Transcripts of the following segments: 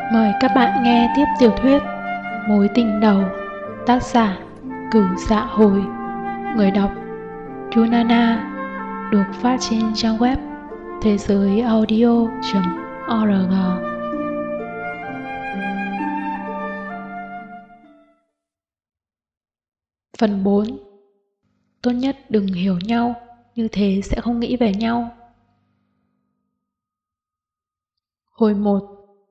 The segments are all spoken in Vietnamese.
Mời các bạn nghe tiếp tiểu thuyết Mối tình đầu, tác giả Cửu Dạ Hồi, người đọc Junana, được phát trên trang web thế giới audio.org. Phần 4. Tốt nhất đừng hiểu nhau, như thế sẽ không nghĩ về nhau. Hồi 1.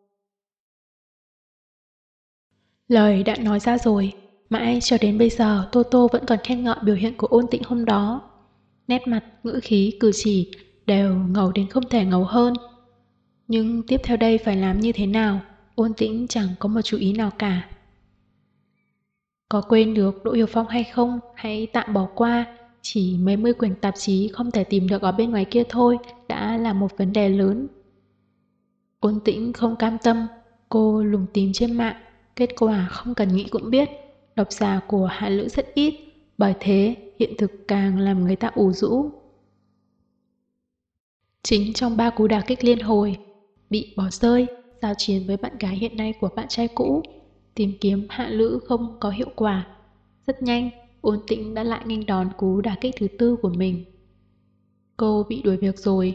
Lời đã nói ra rồi, mãi cho đến bây giờ Toto vẫn còn khen ngợi biểu hiện của Ôn Tĩnh hôm đó. Nét mặt, ngữ khí, cử chỉ đều ngầu đến không thể ngầu hơn. Nhưng tiếp theo đây phải làm như thế nào, Ôn Tĩnh chẳng có một chú ý nào cả. Có quên được Đỗ Hiểu Phong hay không, hãy tạm bỏ qua, chỉ mấy mươi quyển tạp chí không thể tìm được ở bên ngoài kia thôi đã là một vấn đề lớn. Ôn Tĩnh không cam tâm, cô lùng tìm trên mạng, kết quả không cần nghĩ cũng biết, độc giả của Hạ Lữ rất ít, bởi thế hiện thực càng làm người ta ủ rũ. Chính trong 3 cú đả kích liên hồi, bị bỏ rơi, giao chiến với bạn gái hiện nay của bạn trai cũ, tìm kiếm Hạ Lữ không có hiệu quả. Rất nhanh, Ôn Tĩnh đã lại nghênh đón cú đả kích thứ 4 của mình. Cô bị đuổi việc rồi.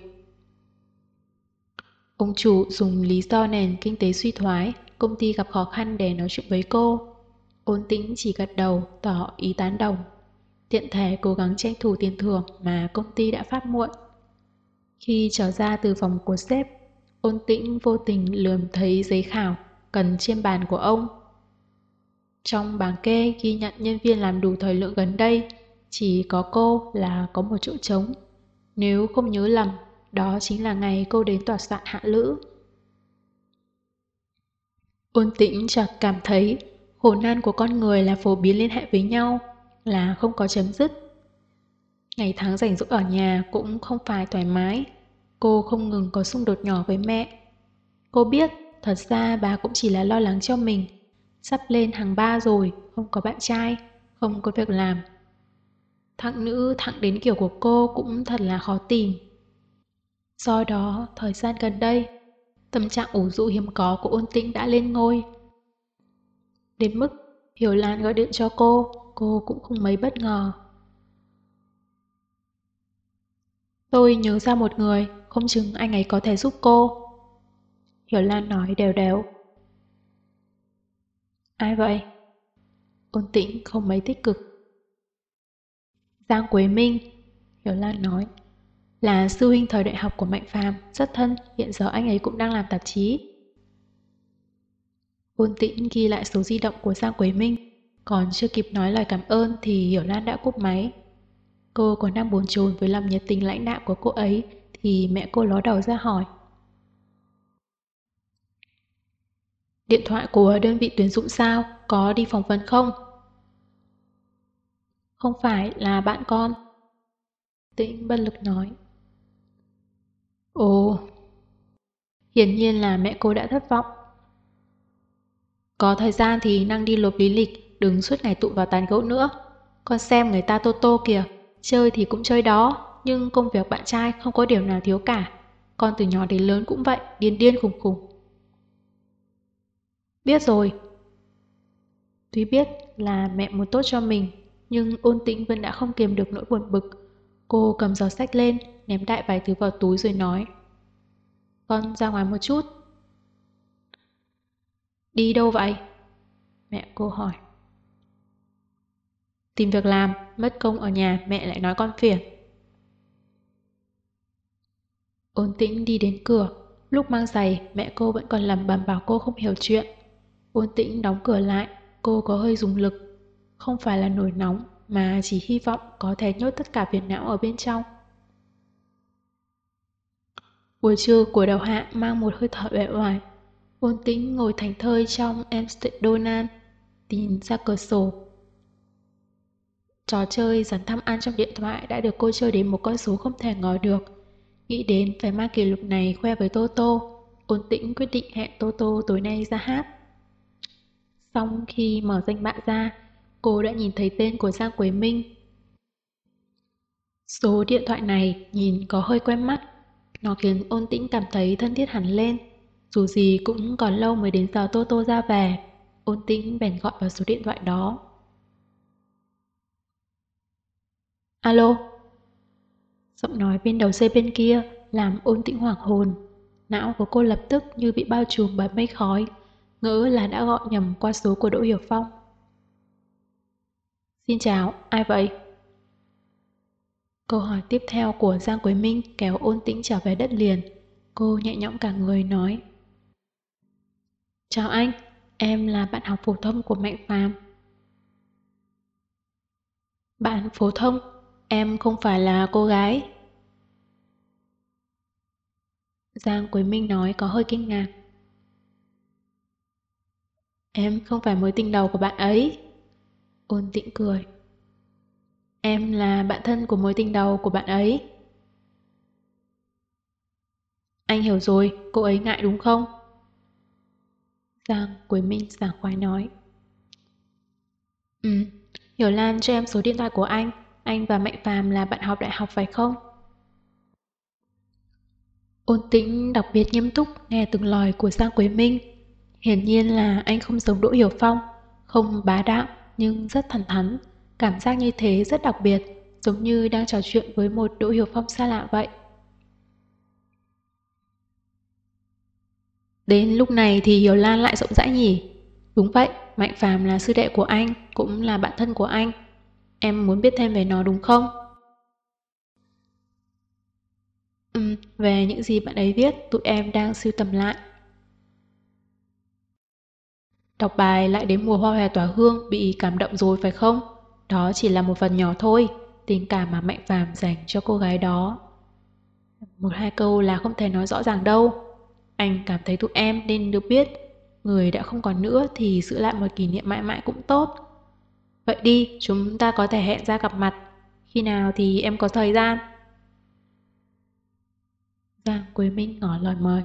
Ông chủ dùng lý do nền kinh tế suy thoái, công ty gặp khó khăn để nói chuyện với cô. Ôn Tĩnh chỉ gật đầu tỏ ý tán đồng. Tiện thể cố gắng tranh thủ tiền thưởng mà công ty đã phát muộn. Khi trở ra từ phòng của sếp, Ôn Tĩnh vô tình lườm thấy giấy khảo cần trên bàn của ông. Trong bảng kê ghi nhận nhân viên làm đủ thời lượng gần đây, chỉ có cô là có một chỗ trống. Nếu không nhớ lầm, đó chính là ngày cô đến tòa soạn Hạ Lữ. Ôn Tĩnh chợt cảm thấy khổ nan của con người là phổ biến liên hệ với nhau, là không có chấm dứt. Ngày tháng rảnh rỗi ở nhà cũng không phải thoải mái. Cô không ngừng có xung đột nhỏ với mẹ. Cô biết thật ra bà cũng chỉ là lo lắng cho mình. Sắp lên hàng 3 rồi, không có bạn trai, không có việc làm. Thằng nữ thẳng đến kiểu của cô cũng thật là khó tìm. Do đó, thời gian gần đây, tâm trạng ủ rũ hiếm có của Ôn Tĩnh đã lên ngôi. Đến mức Hiểu Lan gọi điện cho cô cũng không mấy bất ngờ. Tôi nhớ ra một người, không chừng anh ấy có thể giúp cô. Hiểu Lan nói đều đều. Ai vậy? Ôn Tĩnh không mấy tích cực. Giang Quế Minh, Hiểu Lan nói, là sư huynh thời đại học của Mạnh Phàm, rất thân, hiện giờ anh ấy cũng đang làm tạp chí. Ôn Tĩnh ghi lại số di động của Giang Quế Minh, còn chưa kịp nói lời cảm ơn thì Hiểu Lan đã cúp máy. Cô còn đang bồn chồn với lòng nhiệt tình lãnh đạm của cô ấy thì mẹ cô ló đầu ra hỏi. Điện thoại của đơn vị tuyển dụng sao? Có đi phỏng vấn không? Không phải là bạn con. Tĩnh bất lực nói. Ồ, hiển nhiên là mẹ cô đã thất vọng. Có thời gian thì năng đi lộp lý lịch, đừng suốt ngày tụ vào tán gẫu nữa. Con xem người ta Toto kìa, chơi thì cũng chơi đó, nhưng công việc bạn trai không có điều nào thiếu cả. Con từ nhỏ đến lớn cũng vậy, điên điên khùng khùng. Biết rồi. Tuy biết là mẹ muốn tốt cho mình, nhưng Ôn Tĩnh vẫn đã không kiềm được nỗi buồn bực. Cô cầm giỏ sách lên, ném đại vài thứ vào túi rồi nói. Con ra ngoài một chút. Đi đâu vậy? Mẹ cô hỏi. Tìm việc làm, mất công ở nhà mẹ lại nói con phiền. Ôn Tĩnh đi đến cửa, lúc mang giày mẹ cô vẫn còn lẩm bẩm bảo cô không hiểu chuyện. Ôn Tĩnh đóng cửa lại, cô có hơi dùng lực. Không phải là nổi nóng mà chỉ hy vọng có thể nhốt tất cả phiền não ở bên trong. Buổi trưa của đầu hạ mang một hơi thở uể oải. Ôn Tĩnh ngồi thảnh thơi trong McDonald's, nhìn ra cửa sổ. Trò chơi dần thăm ăn trong điện thoại đã được cô chơi đến một con số không thể ngờ được. Nghĩ đến phải mang kỷ lục này khoe với Toto, Ôn Tĩnh quyết định hẹn Toto tối nay ra hát. Xong khi mở danh bạ ra, cô đã nhìn thấy tên của Giang Quế Minh. Số điện thoại này nhìn có hơi quen mắt, nó khiến Ôn Tĩnh cảm thấy thân thiết hẳn lên. Dù gì cũng còn lâu mới đến giờ Tô Tô ra về, Ôn Tĩnh bèn gọi vào số điện thoại đó. Alo. Giọng nói bên đầu dây bên kia làm Ôn Tĩnh hoảng hồn. Não của cô lập tức như bị bao trùm bởi mây khói, ngỡ là đã gọi nhầm qua số của Đỗ Hiểu Phong. Xin chào, ai vậy? Câu hỏi tiếp theo của Giang Quế Minh kéo Ôn Tĩnh trở về đất liền. Cô nhẹ nhõm cả người nói: Chào anh, em là bạn học phổ thông của Mạnh Phàm. Bạn phổ thông? Em không phải là cô gái. Giang Quế Minh nói có hơi kinh ngạc. Em không phải mối tình đầu của bạn ấy. Ôn Tĩnh cười. Em là bạn thân của mối tình đầu của bạn ấy. Anh hiểu rồi, cô ấy ngại đúng không? Giang Quế Minh sảng khoái nói. Ừ, Hiểu Lan cho em số điện thoại của anh và Mạnh Phàm là bạn học đại học phải không? Ôn Tĩnh đặc biệt nghiêm túc nghe từng lời của Giang Quế Minh. Hiển nhiên là anh không giống Đỗ Hiểu Phong, không bá đạo nhưng rất thẳng thắn. Cảm giác như thế rất đặc biệt, giống như đang trò chuyện với một Đỗ Hiểu Phong xa lạ vậy. Đến lúc này thì Hiểu Lan lại rộng rãi nhỉ? Đúng vậy, Mạnh Phàm là sư đệ của anh, cũng là bạn thân của anh. Em muốn biết thêm về nó đúng không? Về những gì bạn ấy viết, tụi em đang sưu tầm lại. Đọc bài lại đến mùa hoa hòe tỏa hương bị cảm động rồi phải không? Đó chỉ là một phần nhỏ thôi, tình cảm mà Mạnh Phàm dành cho cô gái đó. Một hai câu là không thể nói rõ ràng đâu. Anh cảm thấy tụi em nên được biết, người đã không còn nữa thì giữ lại một kỷ niệm mãi mãi cũng tốt. Vậy đi, chúng ta có thể hẹn ra gặp mặt. Khi nào thì em có thời gian? Giang Quế Minh ngỏ lời mời.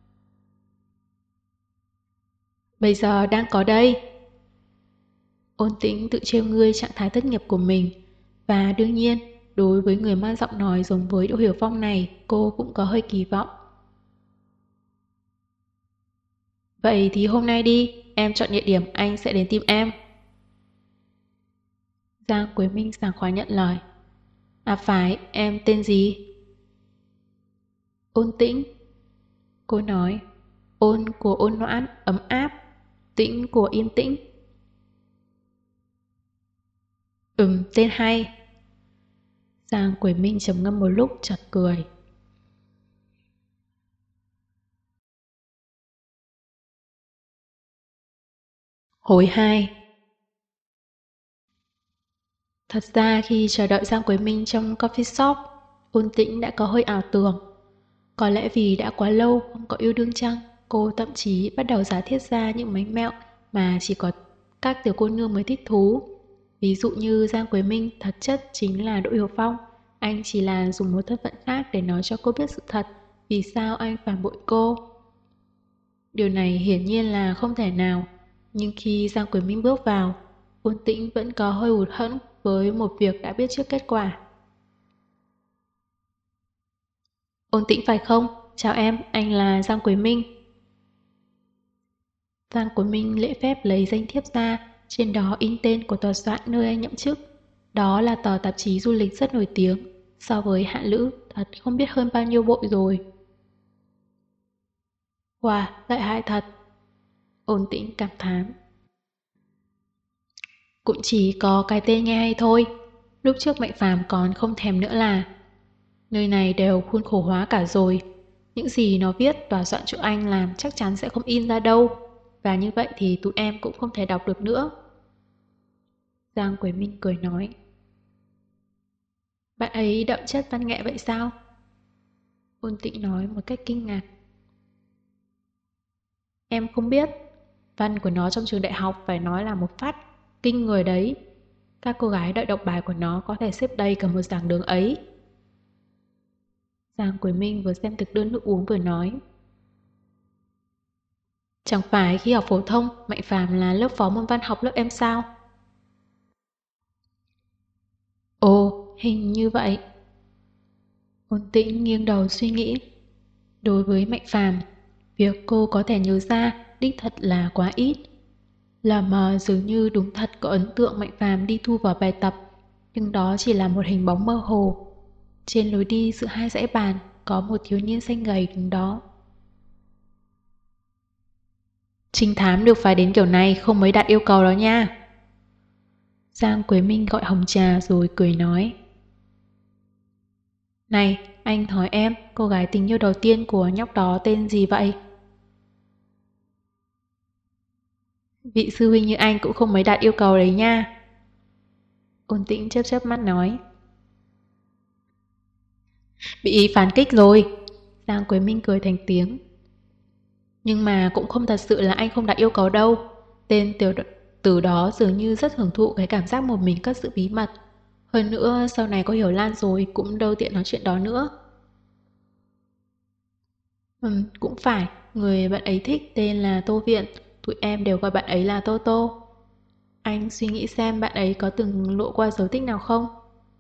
Bây giờ đang có đây. Ôn Tĩnh tự trêu ngươi trạng thái thất nghiệp của mình. Và đương nhiên, đối với người mang giọng nói giống với Đỗ Hiểu Phong này, cô cũng có hơi kỳ vọng. Vậy thì hôm nay đi, em chọn địa điểm anh sẽ đến tìm em. Giang Quế Minh sảng khoái nhận lời. À phải, em tên gì? Ôn Tĩnh. Cô nói, ôn của ôn noãn, ấm áp, tĩnh của yên tĩnh. Tên hay. Giang Quế Minh trầm ngâm một lúc chợt cười. Hồi 2. Thật ra khi chờ đợi Giang Quế Minh trong coffee shop, Ôn Tĩnh đã có hơi ảo tưởng. Có lẽ vì đã quá lâu không có yêu đương chăng, cô thậm chí bắt đầu giả thiết ra những mánh mẹo mà chỉ có các tiểu cô nương mới thích thú. Ví dụ như Giang Quế Minh thật chất chính là Đỗ Hiểu Phong, anh chỉ là dùng một thân phận khác để nói cho cô biết sự thật, vì sao anh phản bội cô. Điều này hiển nhiên là không thể nào, nhưng khi Giang Quế Minh bước vào, Ôn Tĩnh vẫn có hơi hụt hẫng với một việc đã biết trước kết quả. Ôn Tĩnh phải không? Chào em, anh là Giang Quế Minh. Giang Quế Minh lễ phép lấy danh thiếp ra, trên đó in tên của tòa soạn nơi anh nhậm chức. Đó là tờ tạp chí du lịch rất nổi tiếng, so với Hạ Lữ thật không biết hơn bao nhiêu bội rồi. Wow, lợi hại thật. Ôn Tĩnh cảm thán. Cũng chỉ có cái tên nghe hay thôi. Lúc trước Mạnh Phàm còn không thèm nữa là nơi này đều khuôn khổ hóa cả rồi. Những gì nó viết tòa soạn chỗ anh làm chắc chắn sẽ không in ra đâu. Và như vậy thì tụi em cũng không thể đọc được nữa. Giang Quế Minh cười nói. Bạn ấy đậm chất văn nghệ vậy sao? Ôn Tĩnh nói một cách kinh ngạc. Em không biết. Văn của nó trong trường đại học phải nói là một phát kinh người đấy. Các cô gái đợi đọc bài của nó có thể xếp đầy cả một giảng đường ấy. Giang Quế Minh vừa xem thực đơn nước uống vừa nói. Chẳng phải khi học phổ thông, Mạnh Phàm là lớp phó môn văn học lớp em sao? Ồ, hình như vậy. Ôn Tĩnh nghiêng đầu suy nghĩ. Đối với Mạnh Phàm, Việc cô có thể nhớ ra đích thật là quá ít. Lờ mờ dường như đúng thật có ấn tượng Mạnh Phàm đi thu vào bài tập, nhưng đó chỉ là một hình bóng mơ hồ. Trên lối đi giữa hai dãy bàn có một thiếu niên xanh gầy đứng đó. Trinh thám được phải đến kiểu này không mới đặt yêu cầu đó nha. Giang Quế Minh gọi hồng trà rồi cười nói. Này, anh hỏi em, cô gái tình yêu đầu tiên của nhóc đó tên gì vậy? Vị sư huynh như anh cũng không mấy đạt yêu cầu đấy nha. Ôn Tĩnh chớp chớp mắt nói. Bị phản kích rồi. Giang Quế Minh cười thành tiếng. Nhưng mà cũng không thật sự là anh không đặt yêu cầu đâu. Tên tiểu tử đó dường như rất hưởng thụ cái cảm giác một mình cất giữ bí mật. Hơn nữa sau này có hiểu Lan rồi cũng đâu tiện nói chuyện đó nữa. Cũng phải, người bạn ấy thích tên là Tô Viện, tụi em đều gọi bạn ấy là Tô Tô. Anh suy nghĩ xem bạn ấy có từng lộ qua dấu tích nào không?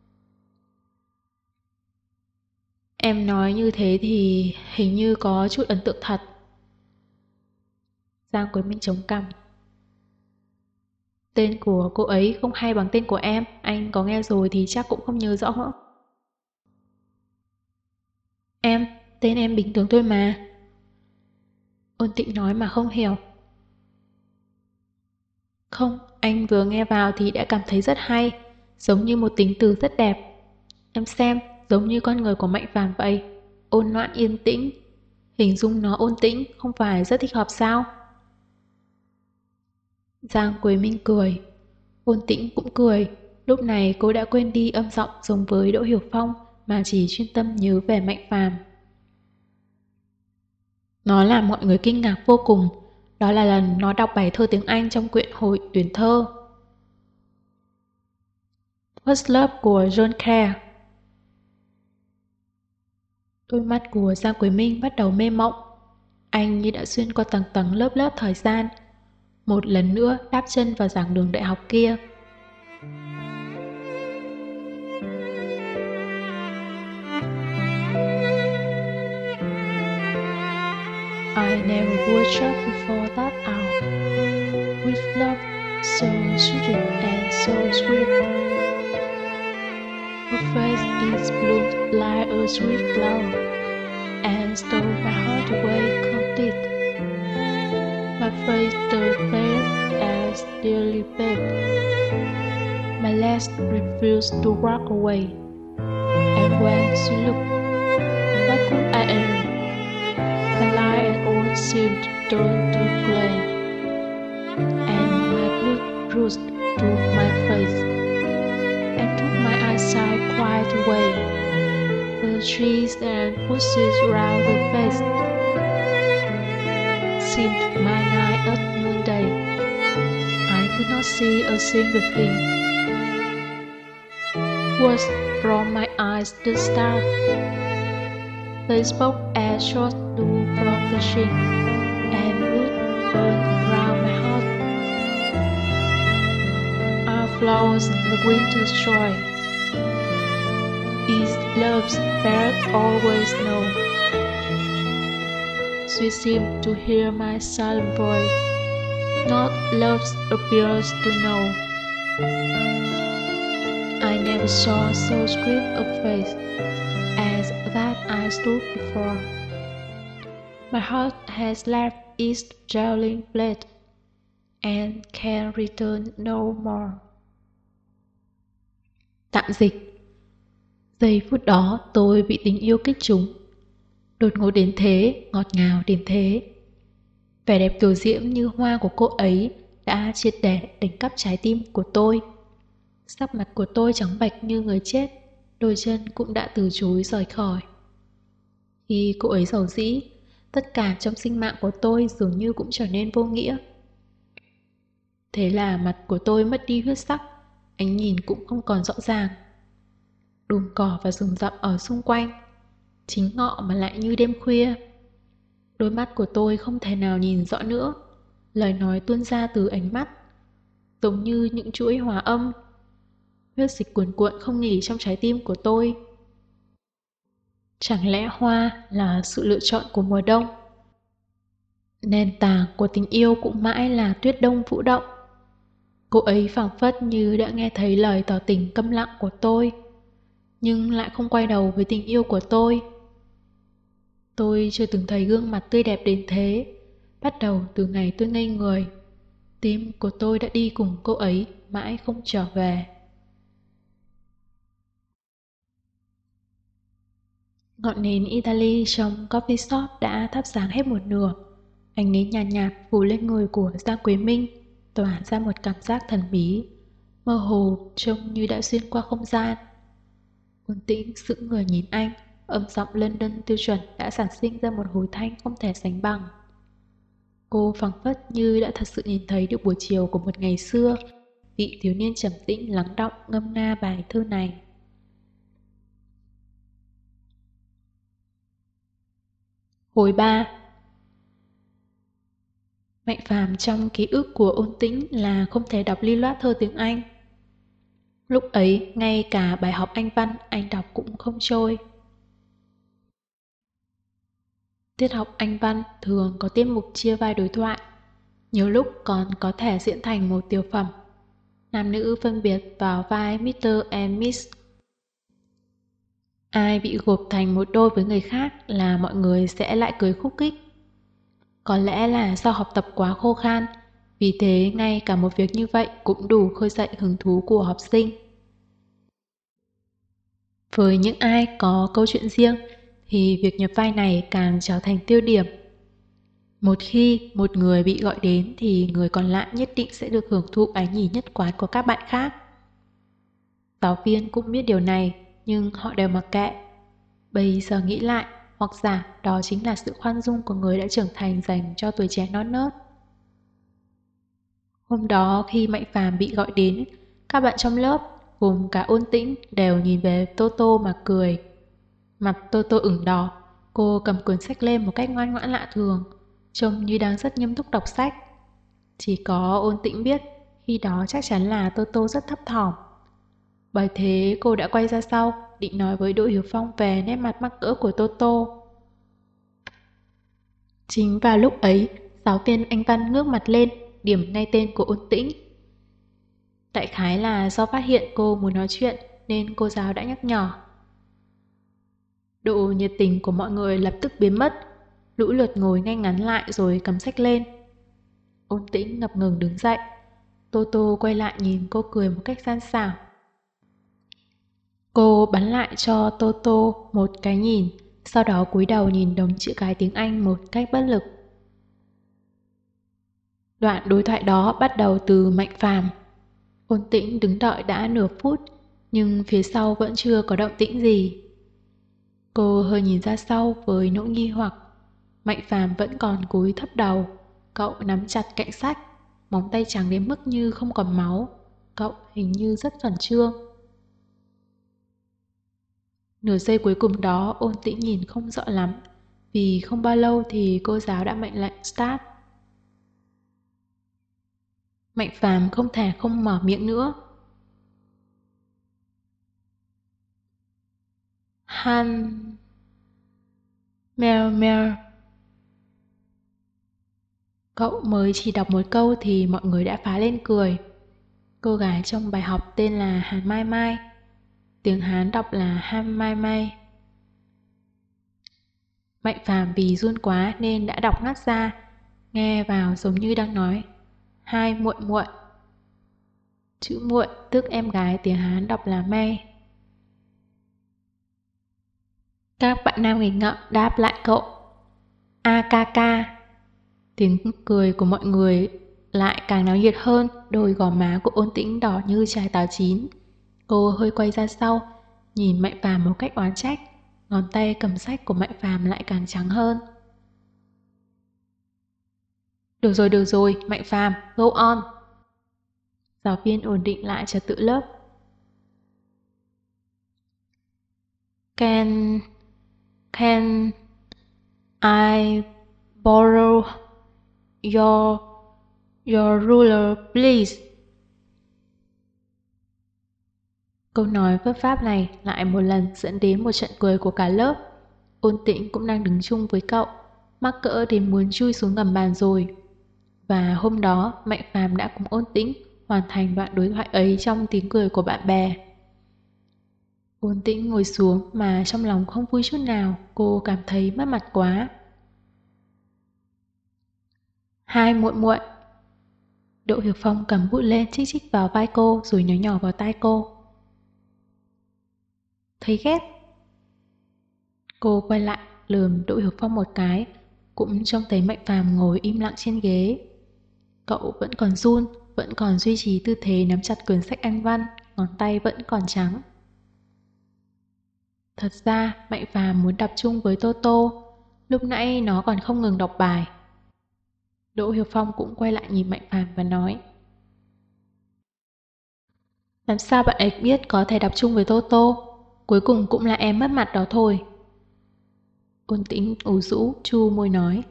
Em nói như thế thì hình như có chút ấn tượng thật. Giang Quế Minh chống cằm. Tên của cô ấy không hay bằng tên của em, anh có nghe rồi thì chắc cũng không nhớ rõ nữa. Em, tên em bình thường thôi mà. Ôn Tịnh nói mà không hiểu. Không, anh vừa nghe vào thì đã cảm thấy rất hay, giống như một tính từ rất đẹp. Em xem, giống như con người của Mạnh Phàm vậy, ôn loạn yên tĩnh. Hình dung nó ôn tĩnh, không phải rất thích hợp sao? Giang Quế Minh cười. Ôn Tĩnh cũng cười. Lúc này cô đã quên đi âm giọng giống với Đỗ Hiểu Phong mà chỉ chuyên tâm nhớ về Mạnh Phàm. Nó làm mọi người kinh ngạc vô cùng. Đó là lần nó đọc bài thơ tiếng Anh trong quyển hội tuyển thơ. First Love của John Kerr. Đôi mắt của Giang Quế Minh bắt đầu mê mộng. Anh như đã xuyên qua tầng tầng lớp lớp thời gian. Một lần nữa đáp chân vào giảng đường đại học kia. I never worshipped before that hour, with love so sweet and so sweet. Her face is bloomed like a sweet flower, and stole my heart away complete. My face turned pale as dearly babe. My legs refused to walk away, and when she looked, what could I earn? The light and all seemed turned to flame, and my blood rushed to my face, and took my eyesight quite away. The trees and bushes round the face seemed my night at noonday. I could not see a single thing. Words from my eyes to start. They spoke as short dew from the chin, and blood burned round my heart. Our flowers the winter's joy. Is love's bird always know? She seemed to hear my silent voice, not love's appears to know. I never saw so sweet a face as that I stood before. My heart has left its jailing blade, and can return no more. Tạm dịch. Giây phút đó tôi bị tình yêu kích trúng. Đột ngột đến thế, ngọt ngào đến thế. Vẻ đẹp kiều diễm như hoa của cô ấy đã triệt để đánh cắp trái tim của tôi. Sắc mặt của tôi trắng bệch như người chết, đôi chân cũng đã từ chối rời khỏi. Khi cô ấy giàu dĩ, tất cả trong sinh mạng của tôi dường như cũng trở nên vô nghĩa. Thế là mặt của tôi mất đi huyết sắc, ánh nhìn cũng không còn rõ ràng. Đùm cỏ và rừng rậm ở xung quanh, chính ngọ mà lại như đêm khuya. Đôi mắt của tôi không thể nào nhìn rõ nữa, lời nói tuôn ra từ ánh mắt, giống như những chuỗi hòa âm. Huyết dịch cuồn cuộn không nghỉ trong trái tim của tôi. Chẳng lẽ hoa là sự lựa chọn của mùa đông? Nền tảng của tình yêu cũng mãi là tuyết đông vũ động. Cô ấy phảng phất như đã nghe thấy lời tỏ tình câm lặng của tôi, nhưng lại không quay đầu với tình yêu của tôi. Tôi chưa từng thấy gương mặt tươi đẹp đến thế. Bắt đầu từ ngày tôi ngây người, tim của tôi đã đi cùng cô ấy mãi không trở về. Ngọn nến Italy trong coffee shop đã thắp sáng hết một nửa. Ánh nến nhàn nhạt phủ lên người của Giang Quế Minh, tỏa ra một cảm giác thần bí, mơ hồ trông như đã xuyên qua không gian. Ôn Tĩnh sững người nhìn anh, âm giọng London tiêu chuẩn đã sản sinh ra một hồi thanh không thể sánh bằng. Cô phảng phất như đã thật sự nhìn thấy được buổi chiều của một ngày xưa, vị thiếu niên trầm tĩnh lắng đọng ngâm nga bài thơ này. Hồi 3. Mạnh phàm trong ký ức của Ôn Tĩnh là không thể đọc lưu loát thơ tiếng Anh. Lúc ấy, ngay cả bài học Anh văn anh đọc cũng không trôi. Tiết học Anh văn thường có tiết mục chia vai đối thoại, nhiều lúc còn có thể diễn thành một tiểu phẩm. Nam nữ phân biệt vào vai Mr. and Miss. Ai bị gộp thành một đôi với người khác là mọi người sẽ lại cười khúc khích. Có lẽ là do học tập quá khô khan, vì thế ngay cả một việc như vậy cũng đủ khơi dậy hứng thú của học sinh. Với những ai có câu chuyện riêng thì việc nhập vai này càng trở thành tiêu điểm. Một khi một người bị gọi đến thì người còn lại nhất định sẽ được hưởng thụ ánh nhìn nhất quán của các bạn khác. Giáo viên cũng biết điều này nhưng họ đều mặc kệ. Bây giờ nghĩ lại, hoặc giả đó chính là sự khoan dung của người đã trưởng thành dành cho tuổi trẻ non nớt. Hôm đó khi Mạnh Phàm bị gọi đến, các bạn trong lớp, gồm cả Ôn Tĩnh đều nhìn về Toto mà cười. Mặt Toto ửng đỏ, cô cầm cuốn sách lên một cách ngoan ngoãn lạ thường, trông như đang rất nghiêm túc đọc sách. Chỉ có Ôn Tĩnh biết, khi đó chắc chắn là Toto rất thấp thỏm. Bởi thế cô đã quay ra sau, định nói với Đỗ Hiếu Phong về nét mặt mắc cỡ của Toto. Chính vào lúc ấy, giáo viên Anh văn ngước mặt lên, điểm ngay tên của Ôn Tĩnh. Đại khái là do phát hiện cô muốn nói chuyện nên cô giáo đã nhắc nhở. Độ nhiệt tình của mọi người lập tức biến mất, lũ lượt ngồi ngay ngắn lại rồi cầm sách lên. Ôn Tĩnh ngập ngừng đứng dậy. Toto quay lại nhìn cô cười một cách gian xảo. Cô bắn lại cho Toto một cái nhìn, sau đó cúi đầu nhìn đống chữ cái tiếng Anh một cách bất lực. Đoạn đối thoại đó bắt đầu từ Mạnh Phàm. Ôn Tĩnh đứng đợi đã nửa phút, nhưng phía sau vẫn chưa có động tĩnh gì. Cô hơi nhìn ra sau với nỗi nghi hoặc. Mạnh Phàm vẫn còn cúi thấp đầu. Cậu nắm chặt cạnh sách, móng tay trắng đến mức như không còn máu. Cậu hình như rất khẩn trương. Nửa giây cuối cùng đó Ôn Tĩnh nhìn không rõ lắm, vì không bao lâu thì cô giáo đã mệnh lệnh start. Mạnh Phàm không thể không mở miệng nữa. Han... Mèo mèo. Cậu mới chỉ đọc một câu thì mọi người đã phá lên cười. Cô gái trong bài học tên là Hàn Mai Mai. Tiếng Hán đọc là Han Mai Mai. Mạnh Phàm vì run quá nên đã đọc ngắt ra, nghe vào giống như đang nói hai muội muội. Chữ muội tức em gái tiếng Hán đọc là Mai. Các bạn nam nghịch ngợm đáp lại cậu AKK. Tiếng cười của mọi người lại càng náo nhiệt hơn, đôi gò má của Ôn Tĩnh đỏ như trái táo chín. Cô hơi quay ra sau, nhìn Mạnh Phàm một cách oán trách, ngón tay cầm sách của Mạnh Phàm lại càng trắng hơn. Được rồi, Mạnh Phàm, go on. Giáo viên ổn định lại trật tự lớp. Can I borrow your ruler please? Câu nói vấp váp này lại một lần dẫn đến một trận cười của cả lớp. Ôn Tĩnh cũng đang đứng chung với cậu. mắc cỡ đến muốn chui xuống gầm bàn rồi. Và hôm đó Mạnh Phàm đã cùng Ôn Tĩnh hoàn thành đoạn đối thoại ấy trong tiếng cười của bạn bè. Ôn Tĩnh ngồi xuống mà trong lòng không vui chút nào, cô cảm thấy mất mặt quá. Hai muội muội. Đỗ Hiểu Phong cầm bút lên chích chích vào vai cô rồi nói nhỏ vào tai cô. Thấy ghét. Cô quay lại lườm Đỗ Hiểu Phong một cái, cũng trông thấy Mạnh Phàm ngồi im lặng trên ghế. Cậu vẫn còn run, vẫn còn duy trì tư thế nắm chặt quyển sách Anh văn, ngón tay vẫn còn trắng. Thật ra Mạnh Phàm muốn đọc chung với Toto, lúc nãy nó còn không ngừng đọc bài. Đỗ Hiểu Phong cũng quay lại nhìn Mạnh Phàm và nói: làm sao bạn ấy biết có thể đọc chung với Toto? Cuối cùng cũng là em mất mặt đó thôi. Ôn Tĩnh ủ rũ chu môi nói: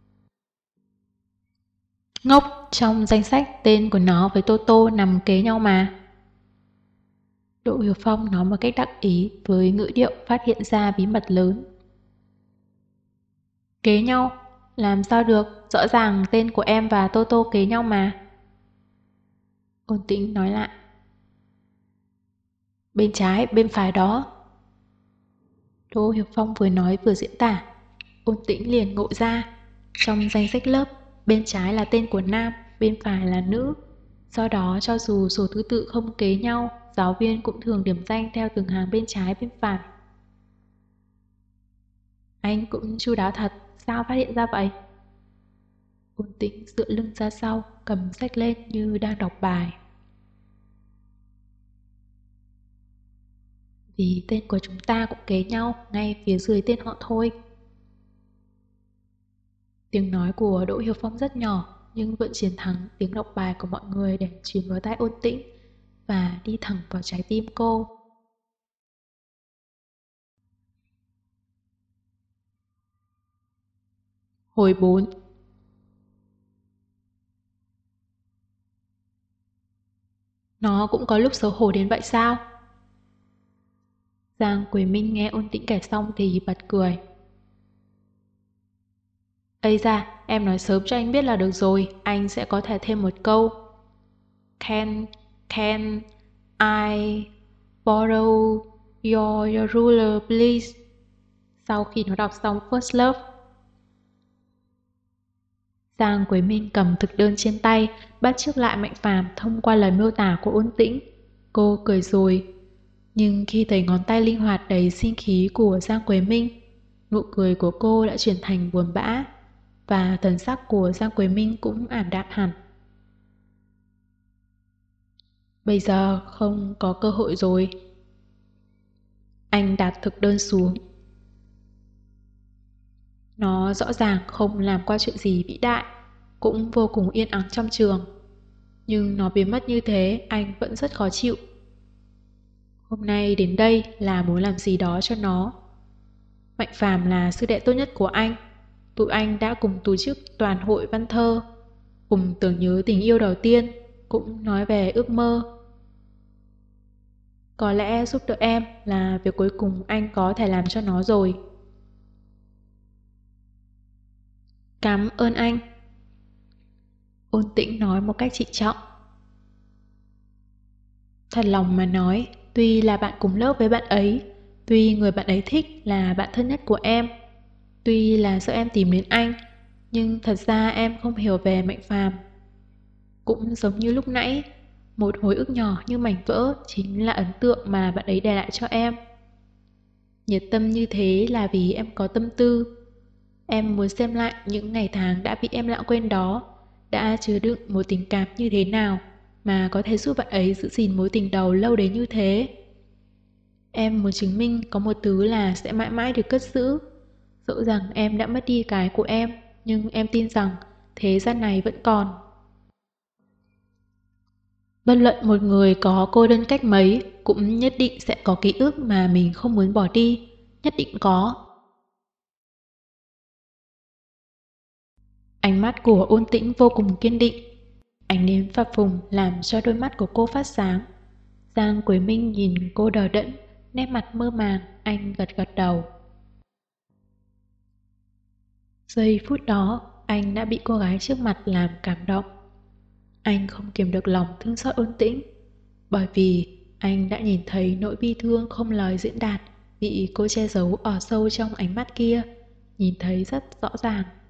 ngốc, trong danh sách tên của nó với Toto nằm kế nhau mà. Đỗ Hiểu Phong nói một cách đắc ý với ngữ điệu phát hiện ra bí mật lớn. Kế nhau? Làm sao được, rõ ràng tên của em và Toto kế nhau mà. Ôn Tĩnh nói lại: bên trái, bên phải đó. Đỗ Hiểu Phong vừa nói vừa diễn tả. Ôn Tĩnh liền ngộ ra, trong danh sách lớp, bên trái là tên của nam, bên phải là nữ. Do đó cho dù số thứ tự không kế nhau, giáo viên cũng thường điểm danh theo từng hàng bên trái bên phải. Anh cũng chu đáo thật, sao phát hiện ra vậy? Ôn Tĩnh dựa lưng ra sau, cầm sách lên như đang đọc bài. Vì tên của chúng ta cũng kế nhau, ngay phía dưới tên họ thôi. Tiếng nói của Đỗ Hiểu Phong rất nhỏ, nhưng vẫn chiến thắng tiếng đọc bài của mọi người để truyền vào tai Ôn Tĩnh và đi thẳng vào trái tim cô. Hồi 4. Nó cũng có lúc xấu hổ đến vậy sao? Giang Quế Minh nghe Ôn Tĩnh kể xong thì bật cười. Ây da, em nói sớm cho anh biết là được rồi, anh sẽ có thể thêm một câu. Can I borrow your ruler please? Sau khi nó đọc xong First Love. Giang Quế Minh cầm thực đơn trên tay, bắt chước lại Mạnh Phàm thông qua lời miêu tả của Ôn Tĩnh. Cô cười rồi. Nhưng khi thấy ngón tay linh hoạt đầy sinh khí của Giang Quế Minh, nụ cười của cô đã chuyển thành buồn bã, và thần sắc của Giang Quế Minh cũng ảm đạm hẳn. Bây giờ không có cơ hội rồi. Anh đặt thực đơn xuống. Nó rõ ràng không làm qua chuyện gì vĩ đại, cũng vô cùng yên ắng trong trường. Nhưng nó biến mất như thế, anh vẫn rất khó chịu. Hôm nay đến đây là muốn làm gì đó cho nó. Mạnh Phàm là sư đệ tốt nhất của anh. Tụi anh đã cùng tổ chức toàn hội văn thơ, cùng tưởng nhớ tình yêu đầu tiên, cũng nói về ước mơ. Có lẽ giúp đỡ em là việc cuối cùng anh có thể làm cho nó rồi. Cảm ơn anh. Ôn Tĩnh nói một cách trịnh trọng. Thật lòng mà nói, tuy là bạn cùng lớp với bạn ấy, tuy người bạn ấy thích là bạn thân nhất của em, tuy là do em tìm đến anh, nhưng thật ra em không hiểu về Mạnh Phàm. Cũng giống như lúc nãy, một hồi ức nhỏ như mảnh vỡ chính là ấn tượng mà bạn ấy để lại cho em. Nhiệt tâm như thế là vì em có tâm tư. Em muốn xem lại những ngày tháng đã bị em lãng quên đó, đã chứa đựng một tình cảm như thế nào mà có thể giúp bạn ấy giữ gìn mối tình đầu lâu đến như thế. Em muốn chứng minh có một thứ là sẽ mãi mãi được cất giữ. Dẫu rằng em đã mất đi cái của em, nhưng em tin rằng thế gian này vẫn còn. Bất luận một người có cô đơn cách mấy, cũng nhất định sẽ có ký ức mà mình không muốn bỏ đi. Nhất định có. Ánh mắt của Ôn Tĩnh vô cùng kiên định. Ánh nến phập phùng làm cho đôi mắt của cô phát sáng. Giang Quế Minh nhìn cô đờ đẫn, nét mặt mơ màng, anh gật gật đầu. Giây phút đó, anh đã bị cô gái trước mặt làm cảm động. Anh không kiềm được lòng thương xót Ôn Tĩnh, bởi vì anh đã nhìn thấy nỗi bi thương không lời diễn đạt bị cô che giấu ở sâu trong ánh mắt kia, nhìn thấy rất rõ ràng.